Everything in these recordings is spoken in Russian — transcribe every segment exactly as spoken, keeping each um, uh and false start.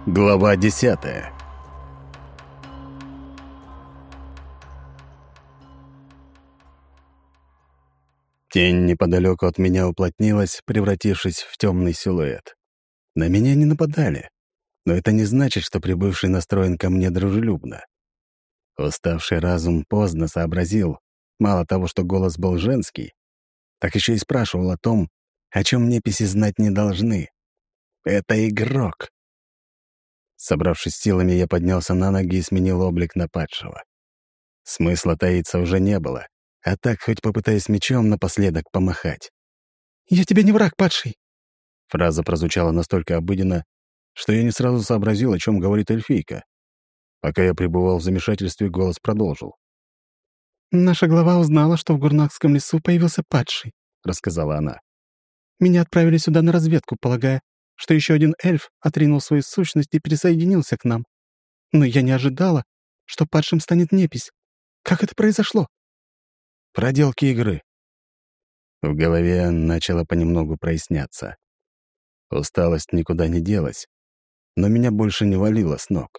Глава десятая. Тень неподалеку от меня уплотнилась, превратившись в темный силуэт. На меня не нападали, но это не значит, что прибывший настроен ко мне дружелюбно. Уставший разум поздно сообразил, мало того, что голос был женский, так еще и спрашивал о том, о чем неписи знать не должны. Это игрок. Собравшись силами, я поднялся на ноги и сменил облик на падшего. Смысла таиться уже не было, а так хоть попытаясь мечом напоследок помахать. «Я тебе не враг, падший!» Фраза прозвучала настолько обыденно, что я не сразу сообразил, о чем говорит эльфийка. Пока я пребывал в замешательстве, голос продолжил. «Наша глава узнала, что в Гурнакском лесу появился падший», — рассказала она. «Меня отправили сюда на разведку, полагая, что еще один эльф отринул свою сущность и присоединился к нам. Но я не ожидала, что падшим станет непись. Как это произошло?» Проделки игры. В голове начало понемногу проясняться. Усталость никуда не делась, но меня больше не валило с ног.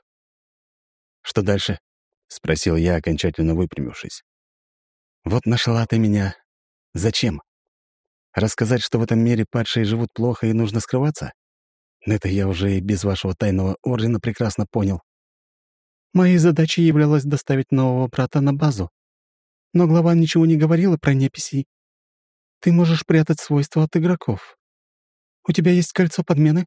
«Что дальше?» — спросил я, окончательно выпрямившись. «Вот нашла ты меня. Зачем? Рассказать, что в этом мире падшие живут плохо и нужно скрываться? Это я уже и без вашего тайного ордена прекрасно понял». «Моей задачей являлось доставить нового брата на базу. Но глава ничего не говорила про неписей. Ты можешь прятать свойства от игроков. У тебя есть кольцо подмены?»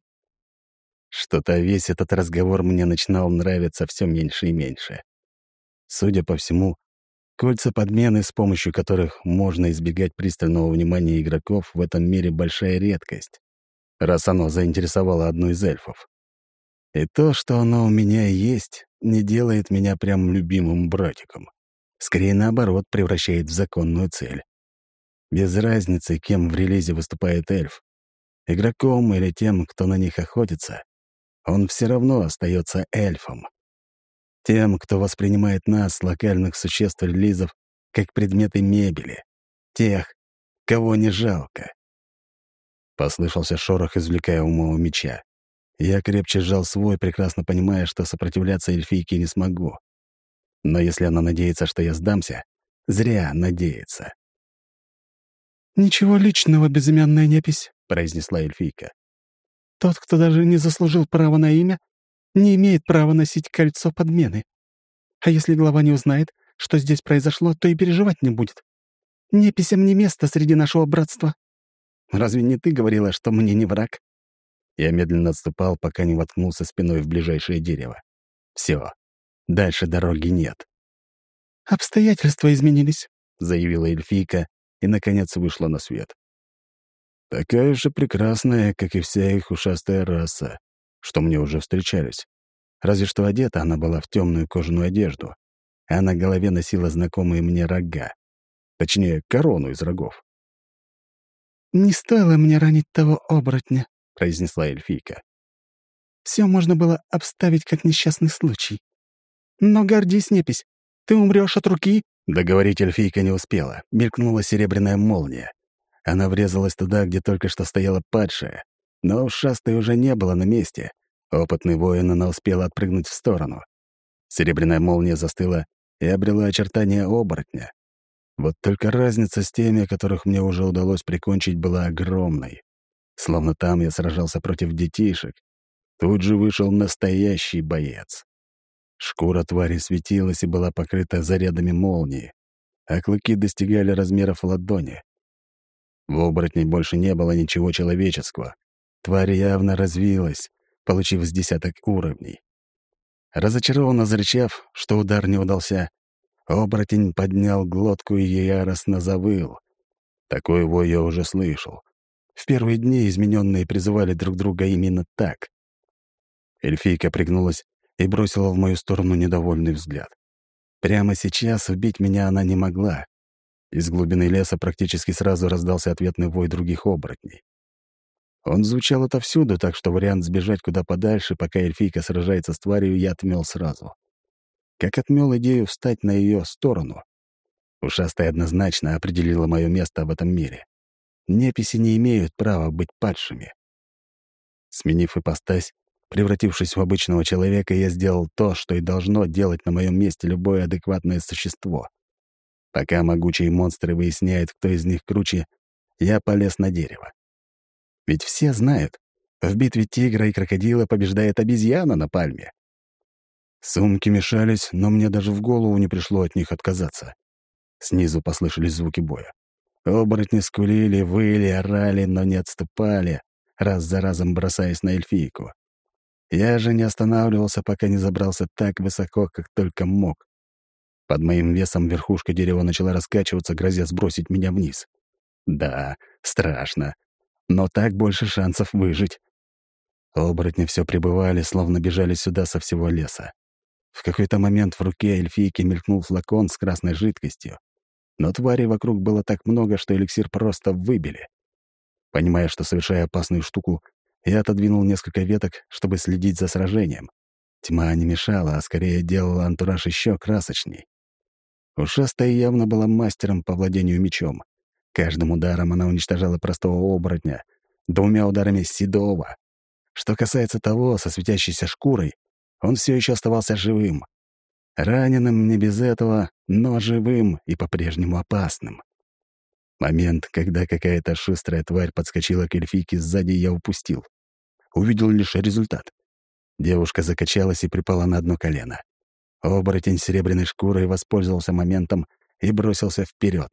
Что-то весь этот разговор мне начинал нравиться все меньше и меньше. Судя по всему, кольца подмены, с помощью которых можно избегать пристального внимания игроков, в этом мире большая редкость, раз оно заинтересовало одну из эльфов. И то, что оно у меня есть, не делает меня прям любимым братиком. Скорее, наоборот, превращает в законную цель. Без разницы, кем в релизе выступает эльф, игроком или тем, кто на них охотится, он все равно остается эльфом. Тем, кто воспринимает нас, локальных существ релизов, как предметы мебели. Тех, кого не жалко. Послышался шорох извлекаемого меча. Я крепче сжал свой, прекрасно понимая, что сопротивляться эльфийке не смогу. Но если она надеется, что я сдамся, зря надеется. «Ничего личного, безымянная непись», — произнесла эльфийка. «Тот, кто даже не заслужил права на имя, не имеет права носить кольцо подмены. А если глава не узнает, что здесь произошло, то и переживать не будет. Неписям не место среди нашего братства». «Разве не ты говорила, что мне не враг?» Я медленно отступал, пока не воткнулся спиной в ближайшее дерево. Все, дальше дороги нет. «Обстоятельства изменились», — заявила эльфийка и, наконец, вышла на свет. Такая же прекрасная, как и вся их ушастая раса, что мне уже встречались. Разве что одета она была в темную кожаную одежду, а на голове носила знакомые мне рога. Точнее, корону из рогов. «Не стоило мне ранить того оборотня», — произнесла эльфийка. «Все можно было обставить как несчастный случай. Но гордись, непись, ты умрешь от руки». Договорить эльфийка не успела. Мелькнула серебряная молния. Она врезалась туда, где только что стояла падшая. Но ушастой уже не было на месте. Опытный воин, она успела отпрыгнуть в сторону. Серебряная молния застыла и обрела очертания оборотня. Вот только разница с теми, которых мне уже удалось прикончить, была огромной. Словно там я сражался против детишек. Тут же вышел настоящий боец. Шкура твари светилась и была покрыта зарядами молнии, а клыки достигали размеров ладони. В оборотне больше не было ничего человеческого. Тварь явно развилась, получив с десяток уровней. Разочарованно зарычав, что удар не удался, оборотень поднял глотку и яростно завыл. Такой вой я уже слышал. В первые дни измененные призывали друг друга именно так. Эльфийка пригнулась и бросила в мою сторону недовольный взгляд. Прямо сейчас убить меня она не могла. Из глубины леса практически сразу раздался ответный вой других оборотней. Он звучал отовсюду, так что вариант сбежать куда подальше, пока эльфийка сражается с тварью, я отмел сразу. Как отмел идею встать на ее сторону. Ушастая однозначно определила мое место в этом мире. Неписи не имеют права быть падшими. Сменив ипостась, Превратившись в обычного человека, я сделал то, что и должно делать на моем месте любое адекватное существо. Пока могучие монстры выясняют, кто из них круче, я полез на дерево. Ведь все знают, в битве тигра и крокодила побеждает обезьяна на пальме. Сумки мешались, но мне даже в голову не пришло от них отказаться. Снизу послышались звуки боя. Оборотни скулили, выли, орали, но не отступали, раз за разом бросаясь на эльфийку. Я же не останавливался, пока не забрался так высоко, как только мог. Под моим весом верхушка дерева начала раскачиваться, грозя сбросить меня вниз. Да, страшно, но так больше шансов выжить. Оборотни все прибывали, словно бежали сюда со всего леса. В какой-то момент в руке эльфийки мелькнул флакон с красной жидкостью, но тварей вокруг было так много, что эликсир просто выбили. Понимая, что совершаю опасную штуку, я отодвинул несколько веток, чтобы следить за сражением. Тьма не мешала, а скорее делала антураж еще красочней. Ушастая явно была мастером по владению мечом. Каждым ударом она уничтожала простого оборотня, двумя ударами седого. Что касается того, со светящейся шкурой, он все еще оставался живым. Раненым не без этого, но живым и по-прежнему опасным. Момент, когда какая-то шустрая тварь подскочила к эльфийке сзади, я упустил. Увидел лишь результат. Девушка закачалась и припала на одно колено. Оборотень с серебряной шкурой воспользовался моментом и бросился вперед.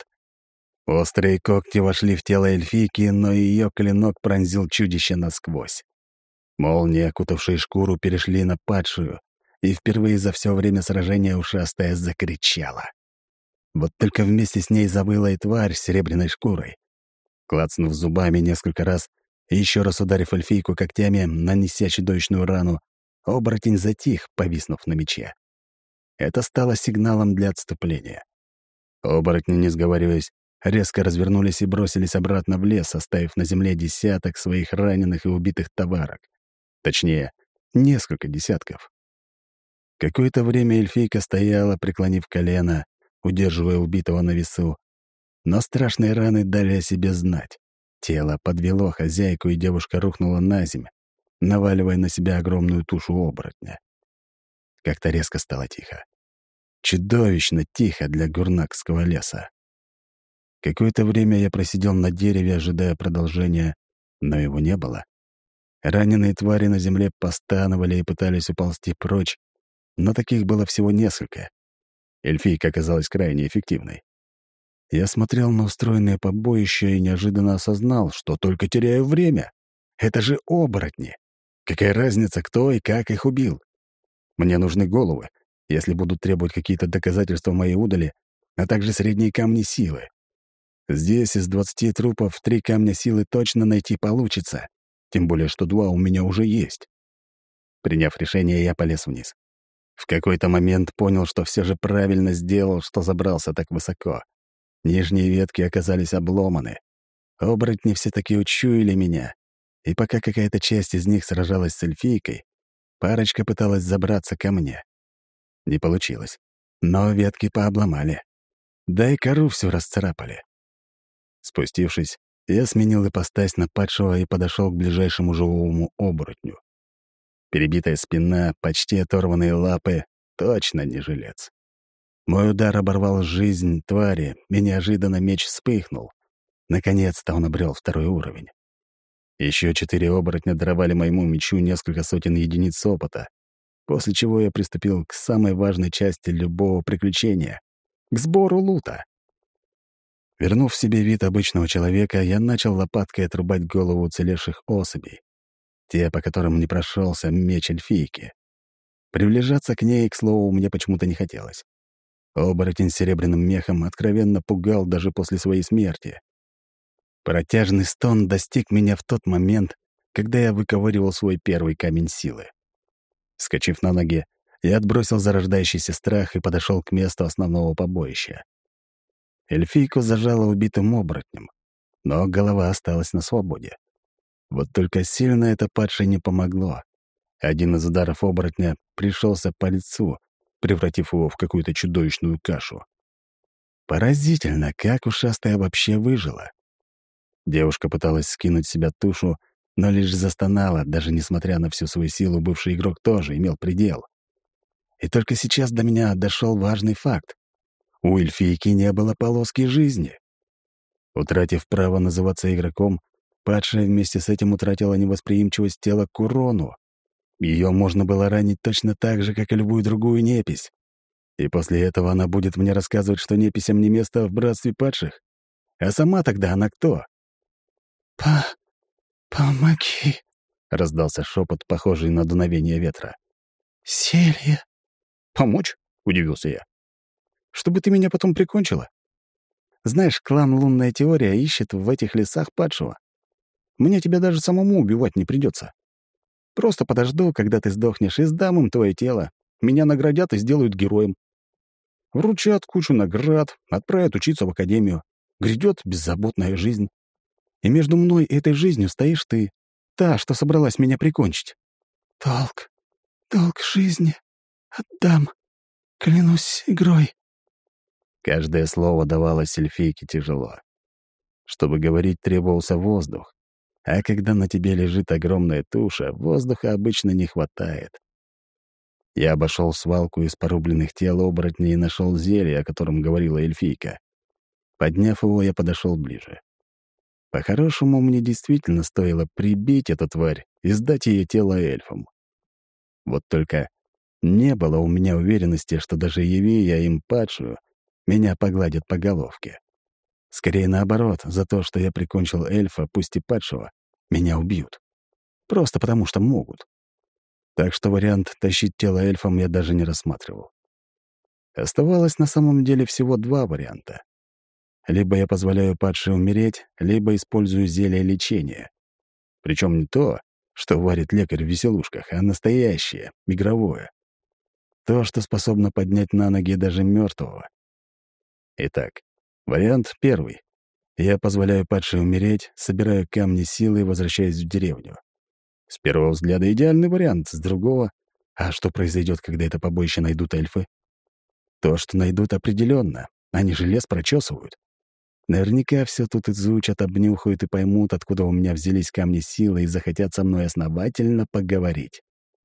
Острые когти вошли в тело эльфийки, но ее клинок пронзил чудище насквозь. Молнии, окутавшие шкуру, перешли на падшую, и впервые за все время сражения ушастая закричала. Вот только вместе с ней завыла и тварь с серебряной шкурой. Клацнув зубами несколько раз и еще раз ударив эльфийку когтями, нанеся чудовищную рану, оборотень затих, повиснув на мече. Это стало сигналом для отступления. Оборотни, не сговариваясь, резко развернулись и бросились обратно в лес, оставив на земле десяток своих раненых и убитых товарок. Точнее, несколько десятков. Какое-то время эльфийка стояла, преклонив колено, удерживая убитого на весу, но страшные раны дали о себе знать. Тело подвело хозяйку, и девушка рухнула на землю, наваливая на себя огромную тушу оборотня. Как-то резко стало тихо. Чудовищно тихо для гурнакского леса. Какое-то время я просидел на дереве, ожидая продолжения, но его не было. Раненые твари на земле постановали и пытались уползти прочь, но таких было всего несколько. Эльфийка оказалась крайне эффективной. Я смотрел на устроенное побоище и неожиданно осознал, что только теряю время. Это же оборотни. Какая разница, кто и как их убил? Мне нужны головы, если будут требовать какие-то доказательства моей удали, а также средние камни силы. Здесь из двадцати трупов три камня силы точно найти получится, тем более что два у меня уже есть. Приняв решение, я полез вниз. В какой-то момент понял, что все же правильно сделал, что забрался так высоко. Нижние ветки оказались обломаны. Оборотни все-таки учуяли меня, и пока какая-то часть из них сражалась с эльфийкой, парочка пыталась забраться ко мне. Не получилось, но ветки пообломали. Да и кору всю расцарапали. Спустившись, я сменил ипостась на падшего и подошел к ближайшему живому оборотню. Перебитая спина, почти оторванные лапы — точно не жилец. Мой удар оборвал жизнь твари, и неожиданно меч вспыхнул. Наконец-то он обрел второй уровень. Еще четыре оборотня даровали моему мечу несколько сотен единиц опыта, после чего я приступил к самой важной части любого приключения — к сбору лута. Вернув себе вид обычного человека, я начал лопаткой отрубать голову уцелевших особей, те, по которым не прошелся меч эльфийки. Приближаться к ней, к слову, мне почему-то не хотелось. Оборотень с серебряным мехом откровенно пугал даже после своей смерти. Протяжный стон достиг меня в тот момент, когда я выковыривал свой первый камень силы. Вскочив на ноги, я отбросил зарождающийся страх и подошел к месту основного побоища. Эльфийку зажало убитым оборотнем, но голова осталась на свободе. Вот только сильно это падшей не помогло. Один из ударов оборотня пришелся по лицу, превратив его в какую-то чудовищную кашу. Поразительно, как ушастая вообще выжила. Девушка пыталась скинуть с себя тушу, но лишь застонала, даже несмотря на всю свою силу, бывший игрок тоже имел предел. И только сейчас до меня дошел важный факт. У эльфийки не было полоски жизни. Утратив право называться игроком, падшая вместе с этим утратила невосприимчивость тела к урону. Ее можно было ранить точно так же, как и любую другую непись. И после этого она будет мне рассказывать, что неписям не место в братстве падших? А сама тогда она кто? «По... помоги», — раздался шепот, похожий на дуновение ветра. «Зелье». «Помочь?» — удивился я. «Чтобы ты меня потом прикончила? Знаешь, клан «Лунная теория» ищет в этих лесах падшего. Мне тебя даже самому убивать не придется. Просто подожду, когда ты сдохнешь, и сдам им твое тело. Меня наградят и сделают героем. Вручат кучу наград, отправят учиться в академию. Грядет беззаботная жизнь. И между мной и этой жизнью стоишь ты, та, что собралась меня прикончить». «Долг, долг жизни отдам, клянусь игрой». Каждое слово давалось эльфийке тяжело. Чтобы говорить, требовался воздух. А когда на тебе лежит огромная туша, воздуха обычно не хватает. Я обошел свалку из порубленных тел оборотней и нашел зелье, о котором говорила эльфийка. Подняв его, я подошел ближе. По-хорошему, мне действительно стоило прибить эту тварь и сдать ее тело эльфам. Вот только не было у меня уверенности, что даже яви я им падшую, меня погладят по головке. Скорее наоборот, за то, что я прикончил эльфа, пусть и падшего, меня убьют. Просто потому, что могут. Так что вариант тащить тело эльфам я даже не рассматривал. Оставалось на самом деле всего два варианта. Либо я позволяю падшей умереть, либо использую зелье лечения. Причем не то, что варит лекарь в веселушках, а настоящее, игровое. То, что способно поднять на ноги даже мертвого. Итак, вариант первый. Я позволяю падшей умереть, собираю камни силы и возвращаюсь в деревню. С первого взгляда идеальный вариант, с другого — а что произойдет, когда это побоище найдут эльфы? То, что найдут, определенно. Они же лес прочесывают. Наверняка все тут изучат, обнюхают и поймут, откуда у меня взялись камни силы и захотят со мной основательно поговорить.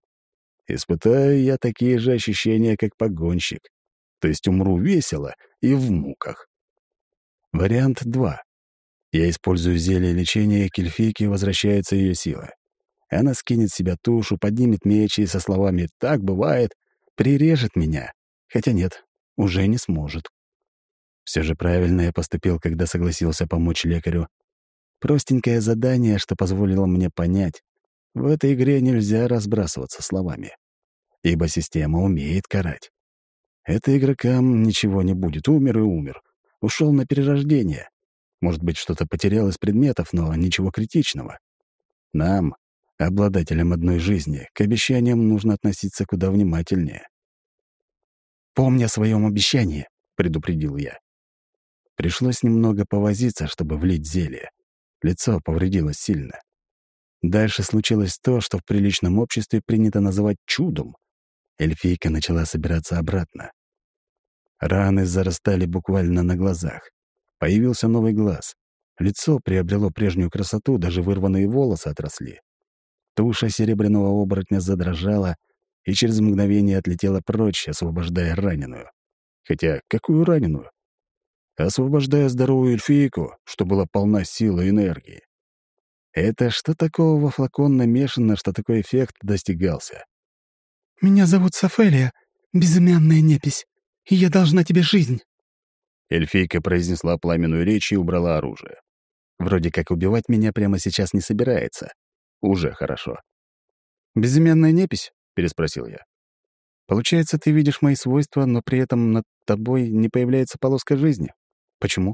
Испытаю я такие же ощущения, как погонщик. То есть умру весело и в муках. Вариант два. Я использую зелье лечения, и к эльфийке возвращается ее сила. Она скинет с себя тушу, поднимет меч и со словами «так бывает» прирежет меня. Хотя нет, уже не сможет. Все же правильно я поступил, когда согласился помочь лекарю. Простенькое задание, что позволило мне понять, в этой игре нельзя разбрасываться словами, ибо система умеет карать. Это игрокам ничего не будет, умер и умер. Ушел на перерождение. Может быть, что-то потерял из предметов, но ничего критичного. Нам, обладателям одной жизни, к обещаниям нужно относиться куда внимательнее. «Помни о своем обещании», — предупредил я. Пришлось немного повозиться, чтобы влить зелье. Лицо повредилось сильно. Дальше случилось то, что в приличном обществе принято называть чудом. Эльфийка начала собираться обратно. Раны зарастали буквально на глазах. Появился новый глаз. Лицо приобрело прежнюю красоту, даже вырванные волосы отросли. Туша серебряного оборотня задрожала и через мгновение отлетела прочь, освобождая раненую. Хотя какую раненую? Освобождая здоровую эльфийку, что была полна силы и энергии. Это что такого во флакон намешано, что такой эффект достигался? «Меня зовут Софелия, безымянная непись, и я должна тебе жизнь». Эльфийка произнесла пламенную речь и убрала оружие. Вроде как убивать меня прямо сейчас не собирается. Уже хорошо. «Безымянная непись?» — переспросил я. «Получается, ты видишь мои свойства, но при этом над тобой не появляется полоска жизни. Почему?»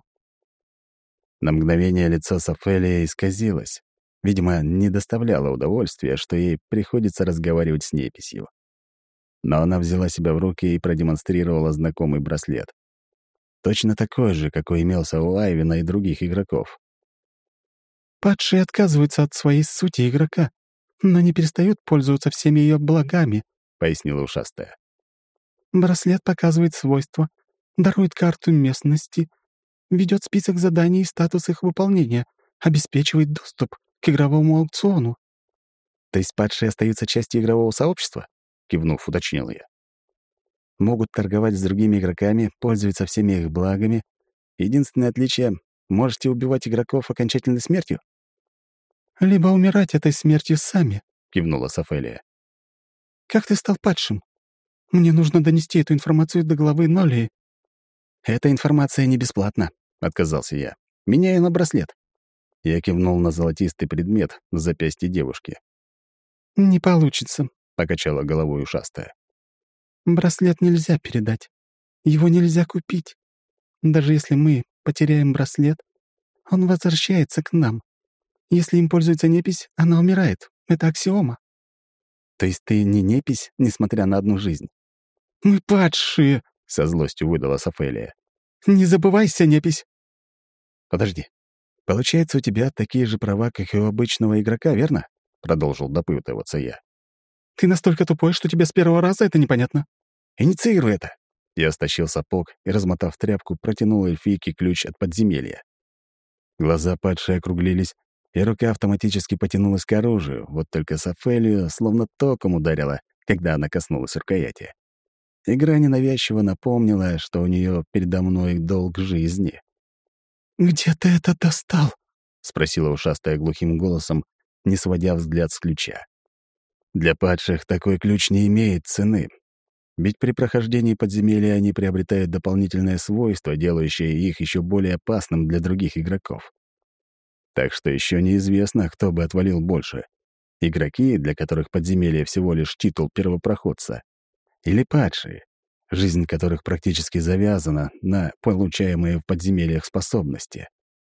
На мгновение лицо Софелия исказилось. Видимо, не доставляло удовольствия, что ей приходится разговаривать с неписью. Но она взяла себя в руки и продемонстрировала знакомый браслет. Точно такой же, какой имелся у Айвена и других игроков. «Падшие отказываются от своей сути игрока, но не перестают пользоваться всеми ее благами», — пояснила ушастая. «Браслет показывает свойства, дарует карту местности, ведет список заданий и статус их выполнения, обеспечивает доступ к к игровому аукциону». «То есть падшие остаются частью игрового сообщества?» — кивнув, уточнил я. «Могут торговать с другими игроками, пользуются всеми их благами. Единственное отличие — можете убивать игроков окончательной смертью?» «Либо умирать этой смертью сами», — кивнула Софелия. «Как ты стал падшим? Мне нужно донести эту информацию до главы Нолии». «Эта информация не бесплатна», — отказался я. «Меняю на браслет». Я кивнул на золотистый предмет на запястье девушки. «Не получится», — покачала головой ушастая. «Браслет нельзя передать. Его нельзя купить. Даже если мы потеряем браслет, он возвращается к нам. Если им пользуется непись, она умирает. Это аксиома». «То есть ты не непись, несмотря на одну жизнь?» «Мы падшие», — со злостью выдала Софелия. «Не забывайся, непись». «Подожди. Получается, у тебя такие же права, как и у обычного игрока, верно?» — продолжил допытываться я. «Ты настолько тупой, что тебе с первого раза это непонятно». «Инициируй это!» Я стащил сапог и, размотав тряпку, протянул эльфийке ключ от подземелья. Глаза падшие округлились, и рука автоматически потянулась к оружию, вот только Софелию словно током ударила, когда она коснулась рукояти. Игра ненавязчиво напомнила, что у нее передо мной долг жизни. «Где ты это достал?» — спросила ушастая глухим голосом, не сводя взгляд с ключа. Для падших такой ключ не имеет цены. Ведь при прохождении подземелья они приобретают дополнительное свойство, делающее их еще более опасным для других игроков. Так что еще неизвестно, кто бы отвалил больше. Игроки, для которых подземелье всего лишь титул первопроходца, или падшие, жизнь которых практически завязана на получаемые в подземельях способности.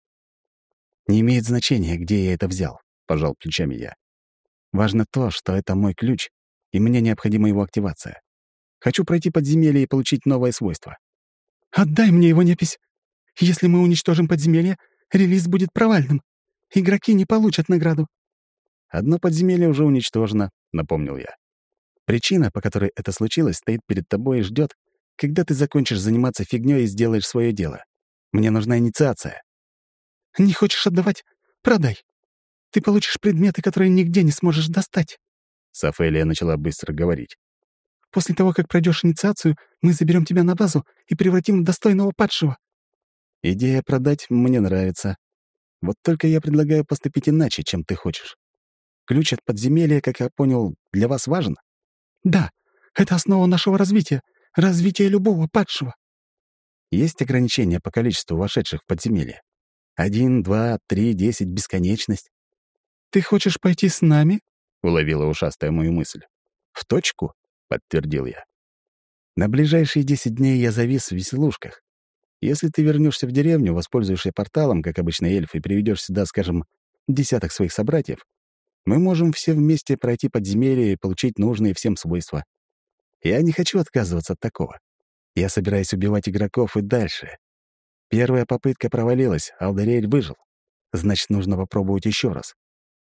«Не имеет значения, где я это взял», — пожал плечами я. «Важно то, что это мой ключ, и мне необходима его активация. Хочу пройти подземелье и получить новое свойство». «Отдай мне его, непись. Если мы уничтожим подземелье, релиз будет провальным. Игроки не получат награду». «Одно подземелье уже уничтожено», — напомнил я. «Причина, по которой это случилось, стоит перед тобой и ждет, когда ты закончишь заниматься фигнёй и сделаешь свое дело. Мне нужна инициация». «Не хочешь отдавать? Продай. Ты получишь предметы, которые нигде не сможешь достать». Софелия начала быстро говорить. «После того, как пройдешь инициацию, мы заберем тебя на базу и превратим в достойного падшего». «Идея продать мне нравится. Вот только я предлагаю поступить иначе, чем ты хочешь. Ключ от подземелья, как я понял, для вас важен?» «Да, это основа нашего развития, развития любого падшего». «Есть ограничения по количеству вошедших в подземелье? Один, два, три, десять, бесконечность?» «Ты хочешь пойти с нами?» — уловила ушастая мою мысль. «В точку», — подтвердил я. «На ближайшие десять дней я завис в веселушках. Если ты вернешься в деревню, воспользуешься порталом, как обычный эльф, и приведешь сюда, скажем, десяток своих собратьев, мы можем все вместе пройти подземелье и получить нужные всем свойства. Я не хочу отказываться от такого. Я собираюсь убивать игроков и дальше. Первая попытка провалилась, а Алдариэль выжил. Значит, нужно попробовать еще раз».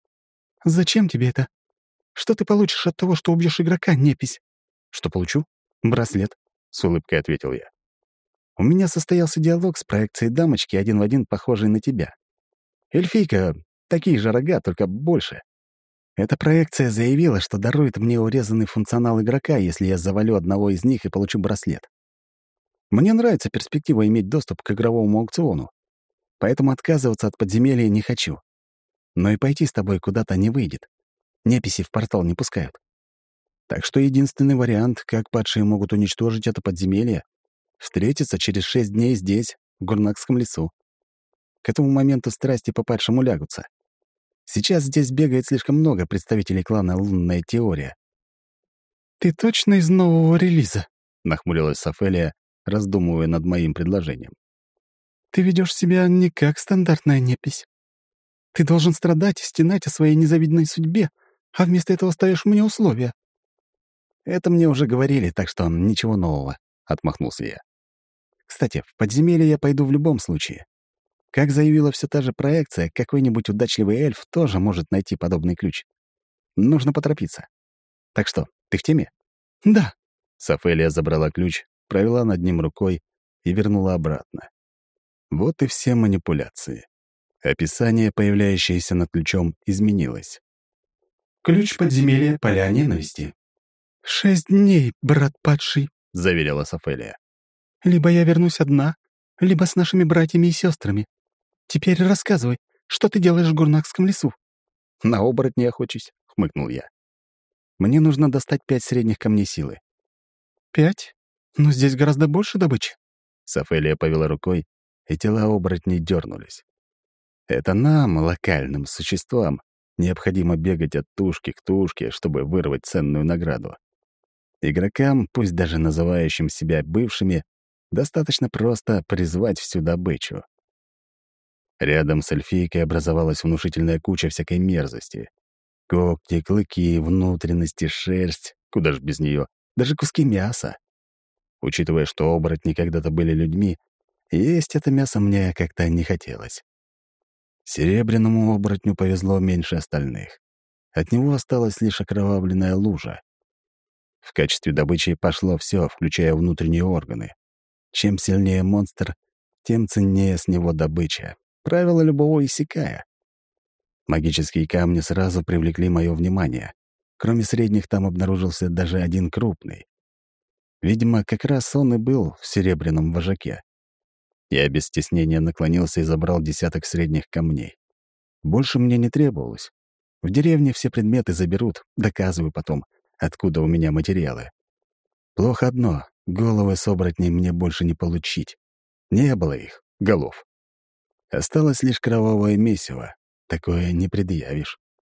«Зачем тебе это? Что ты получишь от того, что убьешь игрока, непись?» «Что получу? Браслет», — с улыбкой ответил я. «У меня состоялся диалог с проекцией дамочки, один в один похожей на тебя. Эльфийка, такие же рога, только больше. Эта проекция заявила, что дарует мне урезанный функционал игрока, если я завалю одного из них и получу браслет. Мне нравится перспектива иметь доступ к игровому аукциону, поэтому отказываться от подземелья не хочу. Но и пойти с тобой куда-то не выйдет. Неписи в портал не пускают. Так что единственный вариант, как падшие могут уничтожить это подземелье, встретиться через шесть дней здесь, в Гурнакском лесу. К этому моменту страсти по падшему лягутся. Сейчас здесь бегает слишком много представителей клана «Лунная теория». «Ты точно из нового релиза?» — нахмурилась Софелия, раздумывая над моим предложением. «Ты ведешь себя не как стандартная непись. Ты должен страдать и стенать о своей незавидной судьбе, а вместо этого ставишь мне условия». «Это мне уже говорили, так что ничего нового», — отмахнулся я. «Кстати, в подземелье я пойду в любом случае. Как заявила все та же проекция, какой-нибудь удачливый эльф тоже может найти подобный ключ. Нужно поторопиться. Так что, ты в теме?» «Да». Софелия забрала ключ, провела над ним рукой и вернула обратно. Вот и все манипуляции. Описание, появляющееся над ключом, изменилось. Ключ подземелья поля ненависти. «Шесть дней, брат падший», — заверила Софелия. «Либо я вернусь одна, либо с нашими братьями и сестрами. Теперь рассказывай, что ты делаешь в Гурнакском лесу?» «На оборотня охочусь», — хмыкнул я. «Мне нужно достать пять средних камней силы». «Пять? Но здесь гораздо больше добычи». Софелия повела рукой, и тела оборотней дернулись. Это нам, локальным существам, необходимо бегать от тушки к тушке, чтобы вырвать ценную награду. Игрокам, пусть даже называющим себя бывшими, достаточно просто призвать всю добычу. Рядом с эльфийкой образовалась внушительная куча всякой мерзости. Когти, клыки, внутренности, шерсть, куда ж без нее, даже куски мяса. Учитывая, что оборотни когда-то были людьми, есть это мясо мне как-то не хотелось. Серебряному оборотню повезло меньше остальных. От него осталась лишь окровавленная лужа. В качестве добычи пошло все, включая внутренние органы. Чем сильнее монстр, тем ценнее с него добыча. Правило любого иссякая. Магические камни сразу привлекли мое внимание. Кроме средних, там обнаружился даже один крупный. Видимо, как раз он и был в серебряном вожаке. Я без стеснения наклонился и забрал десяток средних камней. Больше мне не требовалось. В деревне все предметы заберут, доказываю потом, откуда у меня материалы. Плохо одно — головы с оборотней мне больше не получить. Не было их, голов. Осталось лишь кровавое месиво. Такое не предъявишь.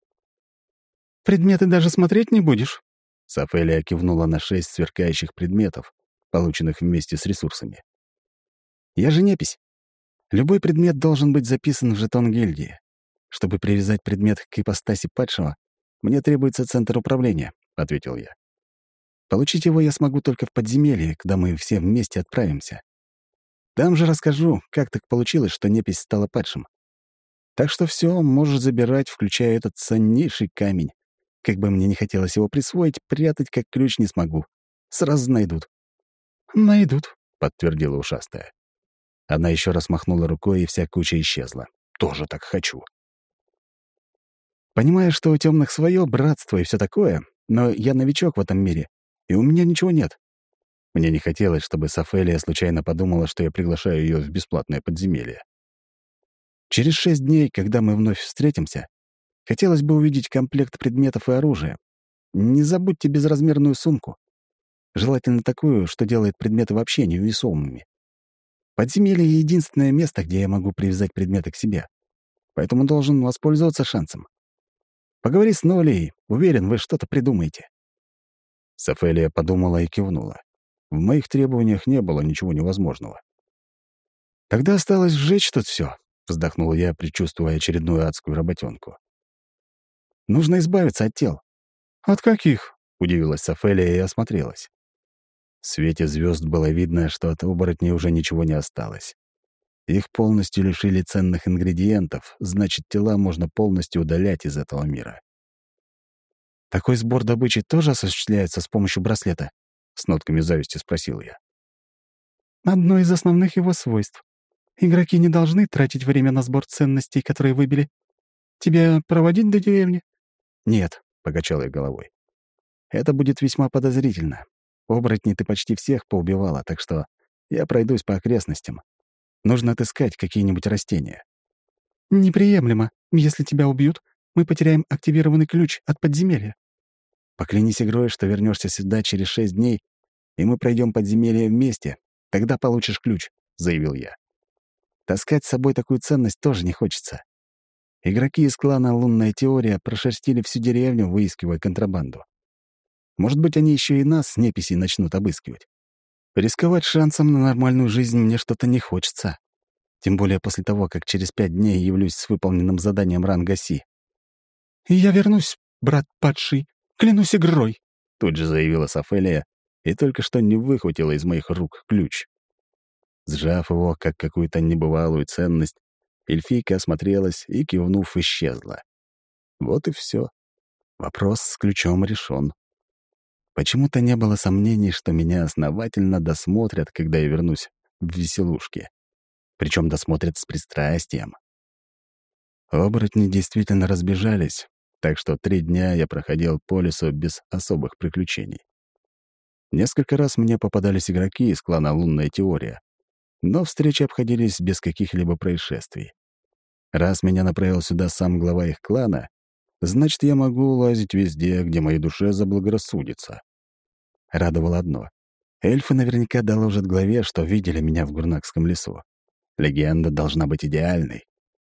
«Предметы даже смотреть не будешь?» Софелия кивнула на шесть сверкающих предметов, полученных вместе с ресурсами. «Я же непись. Любой предмет должен быть записан в жетон гильдии. Чтобы привязать предмет к ипостаси падшего, мне требуется центр управления», — ответил я. «Получить его я смогу только в подземелье, куда мы все вместе отправимся. Там же расскажу, как так получилось, что непись стала падшим. Так что все можешь забирать, включая этот ценнейший камень. Как бы мне не хотелось его присвоить, прятать как ключ не смогу. Сразу найдут». «Найдут», — подтвердила ушастая. Она еще раз махнула рукой, и вся куча исчезла. Тоже так хочу. Понимаю, что у темных свое братство и все такое, но я новичок в этом мире, и у меня ничего нет. Мне не хотелось, чтобы Софелия случайно подумала, что я приглашаю ее в бесплатное подземелье. Через шесть дней, когда мы вновь встретимся, хотелось бы увидеть комплект предметов и оружия. Не забудьте безразмерную сумку. Желательно такую, что делает предметы вообще невесомыми. Подземелье — единственное место, где я могу привязать предметы к себе. Поэтому должен воспользоваться шансом. Поговори с Нолей, уверен, вы что-то придумаете». Софелия подумала и кивнула. В моих требованиях не было ничего невозможного. «Тогда осталось сжечь тут все, вздохнул я, предчувствуя очередную адскую работенку. «Нужно избавиться от тел». «От каких?» — удивилась Софелия и осмотрелась. В свете звезд было видно, что от оборотней уже ничего не осталось. Их полностью лишили ценных ингредиентов, значит, тела можно полностью удалять из этого мира. «Такой сбор добычи тоже осуществляется с помощью браслета?» — с нотками зависти спросил я. «Одно из основных его свойств. Игроки не должны тратить время на сбор ценностей, которые выбили. Тебя проводить до деревни?» «Нет», — покачал я головой. «Это будет весьма подозрительно. Оборотней ты почти всех поубивала, так что я пройдусь по окрестностям. Нужно отыскать какие-нибудь растения». «Неприемлемо. Если тебя убьют, мы потеряем активированный ключ от подземелья». «Поклянись игрой, что вернешься сюда через шесть дней, и мы пройдем подземелье вместе. Тогда получишь ключ», — заявил я. «Таскать с собой такую ценность тоже не хочется. Игроки из клана «Лунная теория» прошерстили всю деревню, выискивая контрабанду. Может быть, они еще и нас с неписей начнут обыскивать. Рисковать шансом на нормальную жизнь мне что-то не хочется. Тем более после того, как через пять дней явлюсь с выполненным заданием ранга Си». «Я вернусь, брат падший, клянусь игрой», — тут же заявила Софелия и только что не выхватила из моих рук ключ. Сжав его, как какую-то небывалую ценность, эльфийка осмотрелась и, кивнув, исчезла. Вот и все. Вопрос с ключом решен. Почему-то не было сомнений, что меня основательно досмотрят, когда я вернусь в веселушки. Причем досмотрят с пристрастием. Оборотни действительно разбежались, так что три дня я проходил по лесу без особых приключений. Несколько раз мне попадались игроки из клана «Лунная теория», но встречи обходились без каких-либо происшествий. Раз меня направил сюда сам глава их клана, значит, я могу лазить везде, где моей душе заблагорассудится. Радовало одно. Эльфы наверняка доложат главе, что видели меня в Гурнакском лесу. Легенда должна быть идеальной.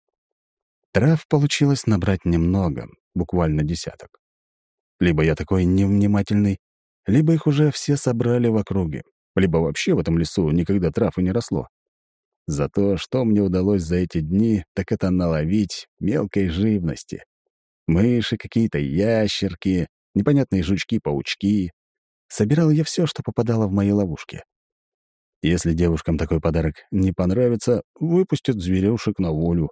Трав получилось набрать немного, буквально десяток. Либо я такой невнимательный, либо их уже все собрали в округе, либо вообще в этом лесу никогда трав и не росло. Зато что мне удалось за эти дни, так это наловить мелкой живности. Мыши какие-то, ящерки, непонятные жучки-паучки. Собирал я все, что попадало в мои ловушки. Если девушкам такой подарок не понравится, выпустят зверюшек на волю.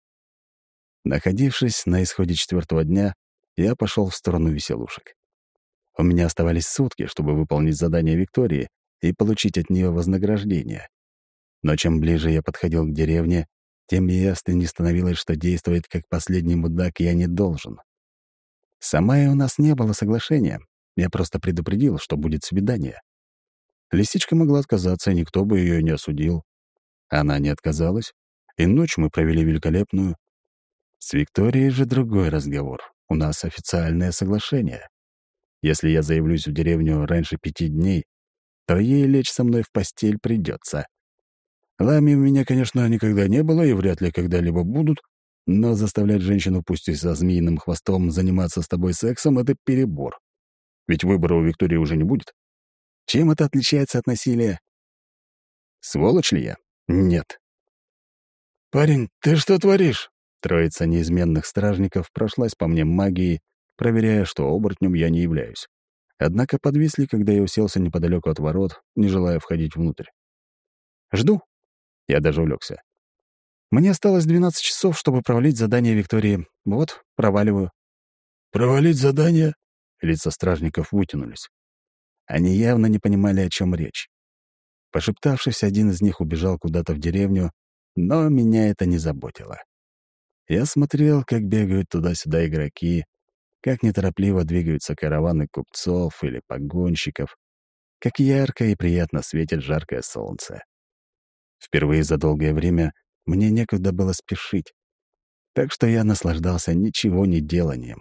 Находившись на исходе четвертого дня, я пошел в сторону веселушек. У меня оставались сутки, чтобы выполнить задание Виктории и получить от нее вознаграждение. Но чем ближе я подходил к деревне, тем яснее становилось, что действовать как последний мудак я не должен. Сама и у нас не было соглашения. Я просто предупредил, что будет свидание. Лисичка могла отказаться, и никто бы ее не осудил. Она не отказалась, и ночь мы провели великолепную. С Викторией же другой разговор. У нас официальное соглашение. Если я заявлюсь в деревню раньше пяти дней, то ей лечь со мной в постель придется. Лами у меня, конечно, никогда не было и вряд ли когда-либо будут, но заставлять женщину, пусть и со змеиным хвостом, заниматься с тобой сексом — это перебор. Ведь выбора у Виктории уже не будет. Чем это отличается от насилия? Сволочь ли я? Нет. «Парень, ты что творишь?» Троица неизменных стражников прошлась по мне магией, проверяя, что оборотнем я не являюсь. Однако подвисли, когда я уселся неподалеку от ворот, не желая входить внутрь. «Жду». Я даже улегся. Мне осталось двенадцать часов, чтобы провалить задание Виктории. Вот, проваливаю. «Провалить задание?» Лица стражников вытянулись. Они явно не понимали, о чем речь. Пошептавшись, один из них убежал куда-то в деревню, но меня это не заботило. Я смотрел, как бегают туда-сюда игроки, как неторопливо двигаются караваны купцов или погонщиков, как ярко и приятно светит жаркое солнце. Впервые за долгое время мне некуда было спешить, так что я наслаждался ничего не деланием.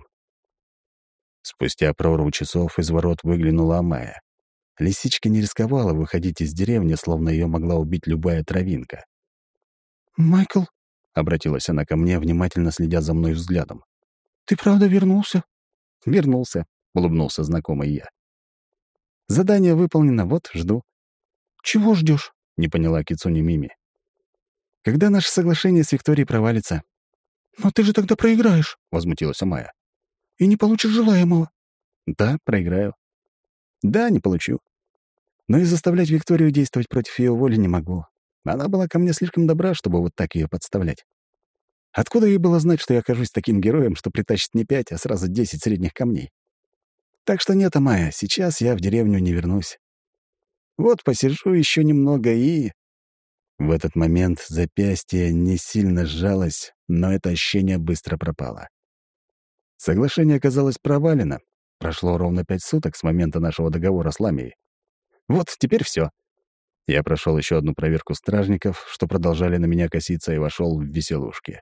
Спустя прорву часов из ворот выглянула Амая. Лисичка не рисковала выходить из деревни, словно ее могла убить любая травинка. «Майкл», — обратилась она ко мне, внимательно следя за мной взглядом. «ты правда вернулся?» «Вернулся», — улыбнулся знакомый я. «Задание выполнено, вот, жду». «Чего ждешь? Не поняла Кицуни Мими. «Когда наше соглашение с Викторией провалится?» «Но ты же тогда проиграешь», — возмутилась Амая. «и не получишь желаемого». «Да, проиграю». «Да, не получу. Но и заставлять Викторию действовать против ее воли не могу. Она была ко мне слишком добра, чтобы вот так ее подставлять. Откуда ей было знать, что я окажусь таким героем, что притащит не пять, а сразу десять средних камней? Так что нет, Амая, сейчас я в деревню не вернусь. Вот посижу еще немного и...» В этот момент запястье не сильно сжалось, но это ощущение быстро пропало. Соглашение оказалось провалено. Прошло ровно пять суток с момента нашего договора с Ламией. Вот теперь все. Я прошел еще одну проверку стражников, что продолжали на меня коситься, и вошел в веселушки.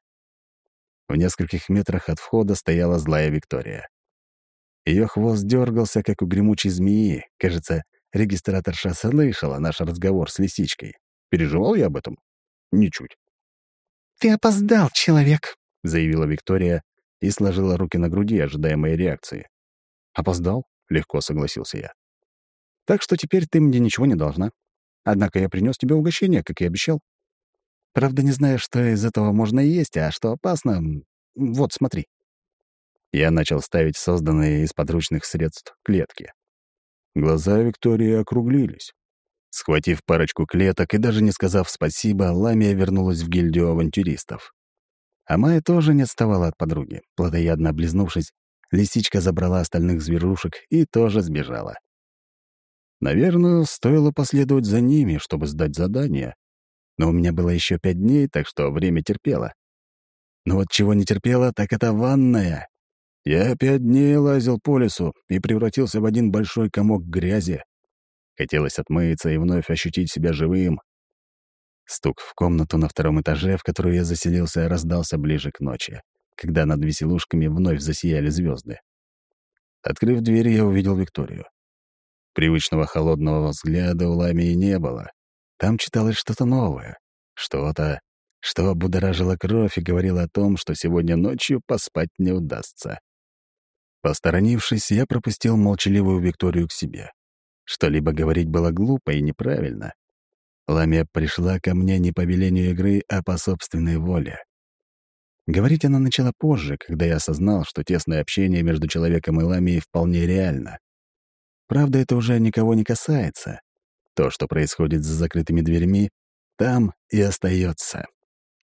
В нескольких метрах от входа стояла злая Виктория. Ее хвост дергался, как у гремучей змеи. Кажется, регистраторша слышала наш разговор с лисичкой. Переживал я об этом? Ничуть. «Ты опоздал, человек», — заявила Виктория и сложила руки на груди, ожидая моей реакции. «Опоздал?» — легко согласился я. «Так что теперь ты мне ничего не должна. Однако я принес тебе угощение, как и обещал. Правда, не знаю, что из этого можно есть, а что опасно. Вот, смотри». Я начал ставить созданные из подручных средств клетки. Глаза Виктории округлились. Схватив парочку клеток и даже не сказав спасибо, Ламия вернулась в гильдию авантюристов. А Майя тоже не отставала от подруги. Плотоядно облизнувшись, лисичка забрала остальных зверушек и тоже сбежала. Наверное, стоило последовать за ними, чтобы сдать задание. Но у меня было еще пять дней, так что время терпело. Но вот чего не терпела, так это ванная. Я пять дней лазил по лесу и превратился в один большой комок грязи. Хотелось отмыться и вновь ощутить себя живым. Стук в комнату на втором этаже, в которую я заселился, раздался ближе к ночи, когда над веселушками вновь засияли звезды. Открыв дверь, я увидел Викторию. Привычного холодного взгляда у Ламии не было. Там читалось что-то новое, что-то, что будоражило кровь и говорило о том, что сегодня ночью поспать не удастся. Посторонившись, я пропустил молчаливую Викторию к себе. Что-либо говорить было глупо и неправильно. Ламия пришла ко мне не по велению игры, а по собственной воле. Говорить она начала позже, когда я осознал, что тесное общение между человеком и Ламией вполне реально. Правда, это уже никого не касается. То, что происходит за закрытыми дверьми, там и остается.